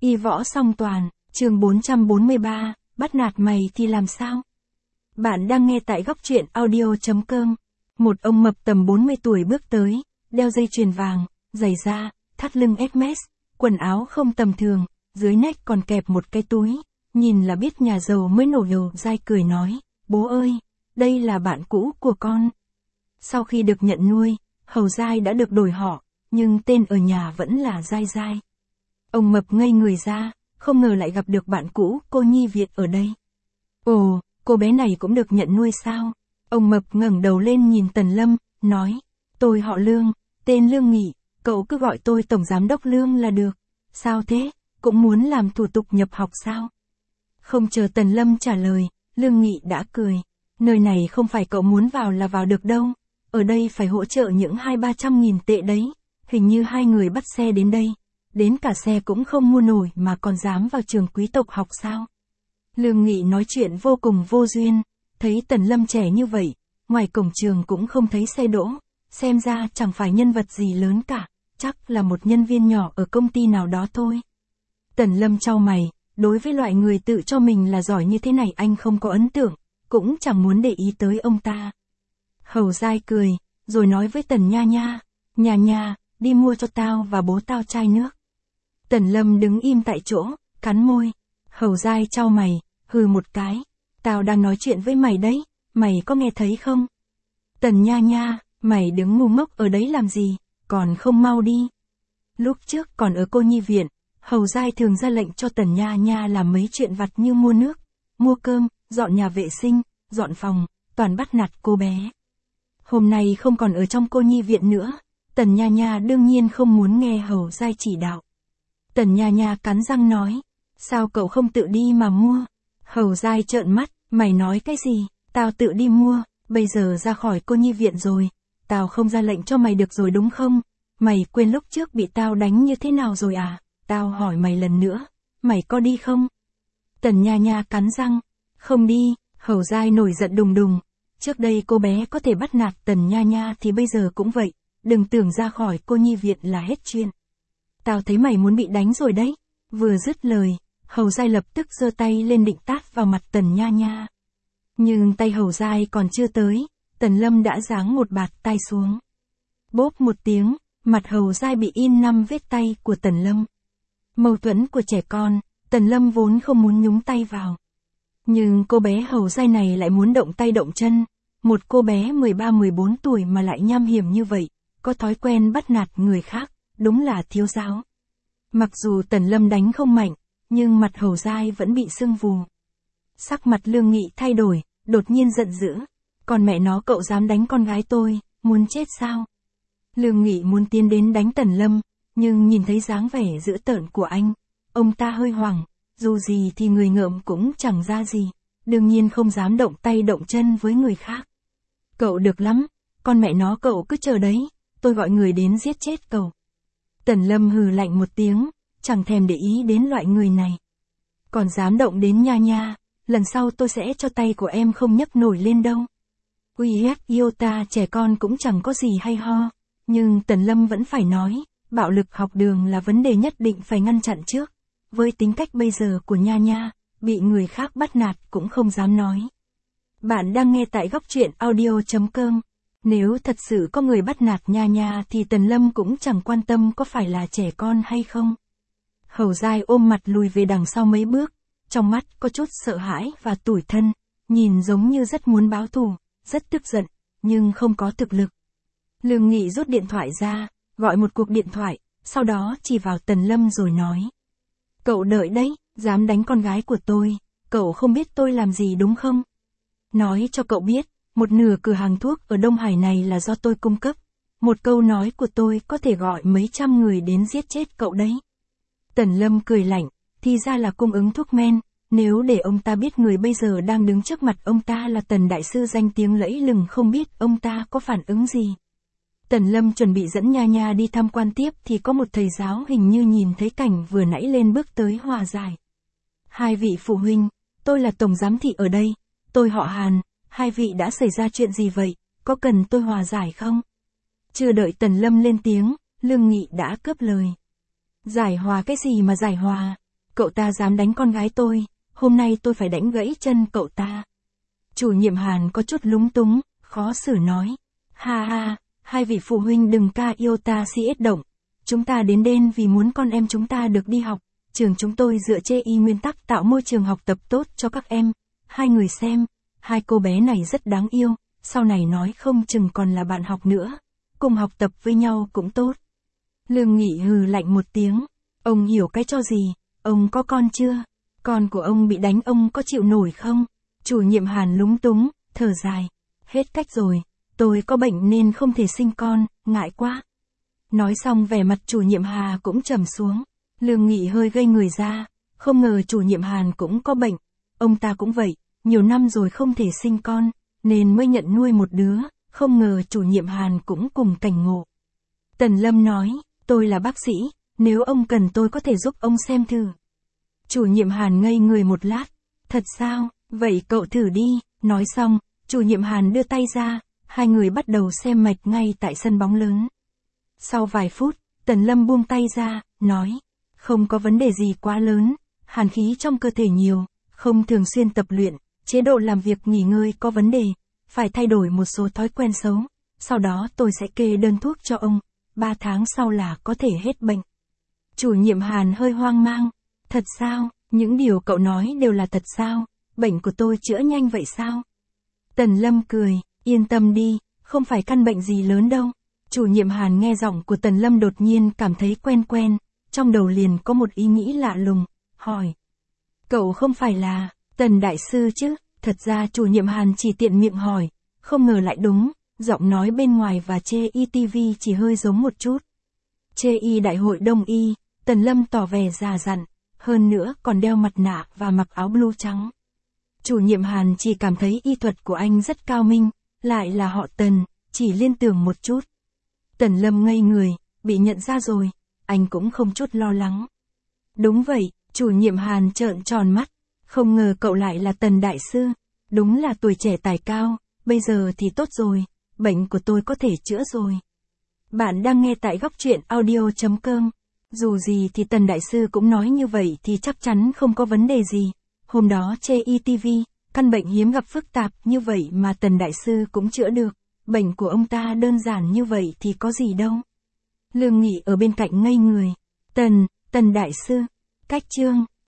Y võ song toàn, chương 443, bắt nạt mày thì làm sao? Bạn đang nghe tại góc truyện audio.com. Một ông mập tầm 40 tuổi bước tới, đeo dây chuyền vàng, giày da, thắt lưng Hermes, quần áo không tầm thường, dưới nách còn kẹp một cái túi, nhìn là biết nhà giàu mới nổ Hầu Giai cười nói, bố ơi, đây là bạn cũ của con. Sau khi được nhận nuôi, Hầu Giai đã được đổi họ, nhưng tên ở nhà vẫn là Giai Giai. Ông mập ngây người ra, không ngờ lại gặp được bạn cũ cô Nhi Việt ở đây. Ồ, cô bé này cũng được nhận nuôi sao? Ông mập ngẩng đầu lên nhìn Tần Lâm, nói, tôi họ Lương, tên Lương Nghị, cậu cứ gọi tôi Tổng Giám đốc Lương là được. Sao thế, cũng muốn làm thủ tục nhập học sao? Không chờ Tần Lâm trả lời, Lương Nghị đã cười, nơi này không phải cậu muốn vào là vào được đâu, ở đây phải hỗ trợ những 200-300 nghìn tệ đấy, hình như hai người bắt xe đến đây. Đến cả xe cũng không mua nổi mà còn dám vào trường quý tộc học sao? Lương Nghị nói chuyện vô cùng vô duyên, thấy Tần Lâm trẻ như vậy, ngoài cổng trường cũng không thấy xe đỗ, xem ra chẳng phải nhân vật gì lớn cả, chắc là một nhân viên nhỏ ở công ty nào đó thôi. Tần Lâm chau mày, đối với loại người tự cho mình là giỏi như thế này anh không có ấn tượng, cũng chẳng muốn để ý tới ông ta. Hầu Giai cười, rồi nói với Tần Nha Nha, Nha Nha, đi mua cho tao và bố tao chai nước. Tần Lâm đứng im tại chỗ, cắn môi. Hầu Giai chau mày, hừ một cái. Tao đang nói chuyện với mày đấy, mày có nghe thấy không? Tần Nha Nha, mày đứng ngu ngốc ở đấy làm gì, còn không mau đi. Lúc trước còn ở cô nhi viện, Hầu Giai thường ra lệnh cho Tần Nha Nha làm mấy chuyện vặt như mua nước, mua cơm, dọn nhà vệ sinh, dọn phòng, toàn bắt nạt cô bé. Hôm nay không còn ở trong cô nhi viện nữa, Tần Nha Nha đương nhiên không muốn nghe Hầu Giai chỉ đạo. Tần Nha Nha cắn răng nói, sao cậu không tự đi mà mua? Hầu Giai trợn mắt, mày nói cái gì, tao tự đi mua, bây giờ ra khỏi cô nhi viện rồi, tao không ra lệnh cho mày được rồi đúng không? Mày quên lúc trước bị tao đánh như thế nào rồi à? Tao hỏi mày lần nữa, mày có đi không? Tần Nha Nha cắn răng, không đi. Hầu Giai nổi giận đùng đùng, trước đây cô bé có thể bắt nạt Tần Nha Nha thì bây giờ cũng vậy, đừng tưởng ra khỏi cô nhi viện là hết chuyện. Tao thấy mày muốn bị đánh rồi đấy. Vừa dứt lời, Hầu Giai lập tức giơ tay lên định tát vào mặt Tần Nha Nha. Nhưng tay Hầu Giai còn chưa tới, Tần Lâm đã giáng một bạt tay xuống. Bốp một tiếng, mặt Hầu Giai bị in 5 vết tay của Tần Lâm. Mâu thuẫn của trẻ con, Tần Lâm vốn không muốn nhúng tay vào. Nhưng cô bé Hầu Giai này lại muốn động tay động chân, một cô bé 13-14 tuổi mà lại nham hiểm như vậy, có thói quen bắt nạt người khác, đúng là thiếu giáo. Mặc dù Tần Lâm đánh không mạnh, nhưng mặt Hầu Giai vẫn bị sưng vù. Sắc mặt Lương Nghị thay đổi, đột nhiên giận dữ, còn mẹ nó cậu dám đánh con gái tôi, muốn chết sao? Lương Nghị muốn tiến đến đánh Tần Lâm, nhưng nhìn thấy dáng vẻ dữ tợn của anh, ông ta hơi hoảng. Dù gì thì người ngợm cũng chẳng ra gì, đương nhiên không dám động tay động chân với người khác. Cậu được lắm, con mẹ nó cậu cứ chờ đấy, tôi gọi người đến giết chết cậu. Tần Lâm hừ lạnh một tiếng, chẳng thèm để ý đến loại người này. Còn dám động đến Nha Nha, lần sau tôi sẽ cho tay của em không nhấc nổi lên đâu. Uy hiếp iota trẻ con cũng chẳng có gì hay ho, nhưng Tần Lâm vẫn phải nói, bạo lực học đường là vấn đề nhất định phải ngăn chặn trước. Với tính cách bây giờ của Nha Nha, bị người khác bắt nạt cũng không dám nói. Bạn đang nghe tại góc truyện audio.com. Nếu thật sự có người bắt nạt Nha Nha thì Tần Lâm cũng chẳng quan tâm có phải là trẻ con hay không. Hầu Giai ôm mặt lùi về đằng sau mấy bước, trong mắt có chút sợ hãi và tủi thân, nhìn giống như rất muốn báo thù, rất tức giận, nhưng không có thực lực. Lương Nghị rút điện thoại ra, gọi một cuộc điện thoại, sau đó chỉ vào Tần Lâm rồi nói. Cậu đợi đấy, dám đánh con gái của tôi, cậu không biết tôi làm gì đúng không? Nói cho cậu biết, một nửa cửa hàng thuốc ở Đông Hải này là do tôi cung cấp. Một câu nói của tôi có thể gọi mấy trăm người đến giết chết cậu đấy. Tần Lâm cười lạnh, thì ra là cung ứng thuốc men, nếu để ông ta biết người bây giờ đang đứng trước mặt ông ta là Tần Đại Sư danh tiếng lẫy lừng không biết ông ta có phản ứng gì. Tần Lâm chuẩn bị dẫn Nha Nha đi tham quan tiếp thì có một thầy giáo hình như nhìn thấy cảnh vừa nãy lên bước tới hòa giải. Hai vị phụ huynh, tôi là tổng giám thị ở đây, tôi họ Hàn, hai vị đã xảy ra chuyện gì vậy, có cần tôi hòa giải không? Chưa đợi Tần Lâm lên tiếng, Lương Nghị đã cướp lời. Giải hòa cái gì mà giải hòa, cậu ta dám đánh con gái tôi, hôm nay tôi phải đánh gãy chân cậu ta. Chủ nhiệm Hàn có chút lúng túng, khó xử nói. Ha ha, hai vị phụ huynh đừng ca yêu ta si ết động. Chúng ta đến đây vì muốn con em chúng ta được đi học. Trường chúng tôi dựa trên nguyên tắc tạo môi trường học tập tốt cho các em. Hai người xem, hai cô bé này rất đáng yêu, sau này nói không chừng còn là bạn học nữa. Cùng học tập với nhau cũng tốt. Lương Nghị hừ lạnh một tiếng. Ông hiểu cái cho gì, ông có con chưa? Con của ông bị đánh ông có chịu nổi không? Chủ nhiệm Hàn lúng túng, thở dài. Hết cách rồi, tôi có bệnh nên không thể sinh con, ngại quá. Nói xong vẻ mặt chủ nhiệm Hà cũng trầm xuống. Lương Nghị hơi gây người ra, không ngờ chủ nhiệm Hàn cũng có bệnh. Ông ta cũng vậy, nhiều năm rồi không thể sinh con, nên mới nhận nuôi một đứa, không ngờ chủ nhiệm Hàn cũng cùng cảnh ngộ. Tần Lâm nói, tôi là bác sĩ, nếu ông cần tôi có thể giúp ông xem thử. Chủ nhiệm Hàn ngây người một lát, thật sao, vậy cậu thử đi, nói xong, chủ nhiệm Hàn đưa tay ra, hai người bắt đầu xem mạch ngay tại sân bóng lớn. Sau vài phút, Tần Lâm buông tay ra, nói, không có vấn đề gì quá lớn, hàn khí trong cơ thể nhiều, không thường xuyên tập luyện, chế độ làm việc nghỉ ngơi có vấn đề, phải thay đổi một số thói quen xấu, sau đó tôi sẽ kê đơn thuốc cho ông, 3 tháng sau là có thể hết bệnh. Chủ nhiệm Hàn hơi hoang mang, thật sao, những điều cậu nói đều là thật sao, bệnh của tôi chữa nhanh vậy sao? Tần Lâm cười, yên tâm đi, không phải căn bệnh gì lớn đâu. Chủ nhiệm Hàn nghe giọng của Tần Lâm đột nhiên cảm thấy quen quen, trong đầu liền có một ý nghĩ lạ lùng, hỏi. Cậu không phải là, Tần Đại Sư chứ? Thật ra chủ nhiệm Hàn chỉ tiện miệng hỏi, không ngờ lại đúng, giọng nói bên ngoài và chê y TV chỉ hơi giống một chút. Chê y Đại hội Đông y, Tần Lâm tỏ vẻ già dặn, hơn nữa còn đeo mặt nạ và mặc áo blue trắng. Chủ nhiệm Hàn chỉ cảm thấy y thuật của anh rất cao minh, lại là họ Tần, chỉ liên tưởng một chút. Tần Lâm ngây người, bị nhận ra rồi, anh cũng không chút lo lắng. Đúng vậy, chủ nhiệm Hàn trợn tròn mắt, không ngờ cậu lại là Tần Đại Sư, đúng là tuổi trẻ tài cao, bây giờ thì tốt rồi, bệnh của tôi có thể chữa rồi. Bạn đang nghe tại góc truyện audio.com. Dù gì thì Tần Đại Sư cũng nói như vậy thì chắc chắn không có vấn đề gì. Hôm đó chê y TV, căn bệnh hiếm gặp phức tạp như vậy mà Tần Đại Sư cũng chữa được. Bệnh của ông ta đơn giản như vậy thì có gì đâu. Lương Nghị ở bên cạnh ngây người. Tần Đại Sư. Cách chương.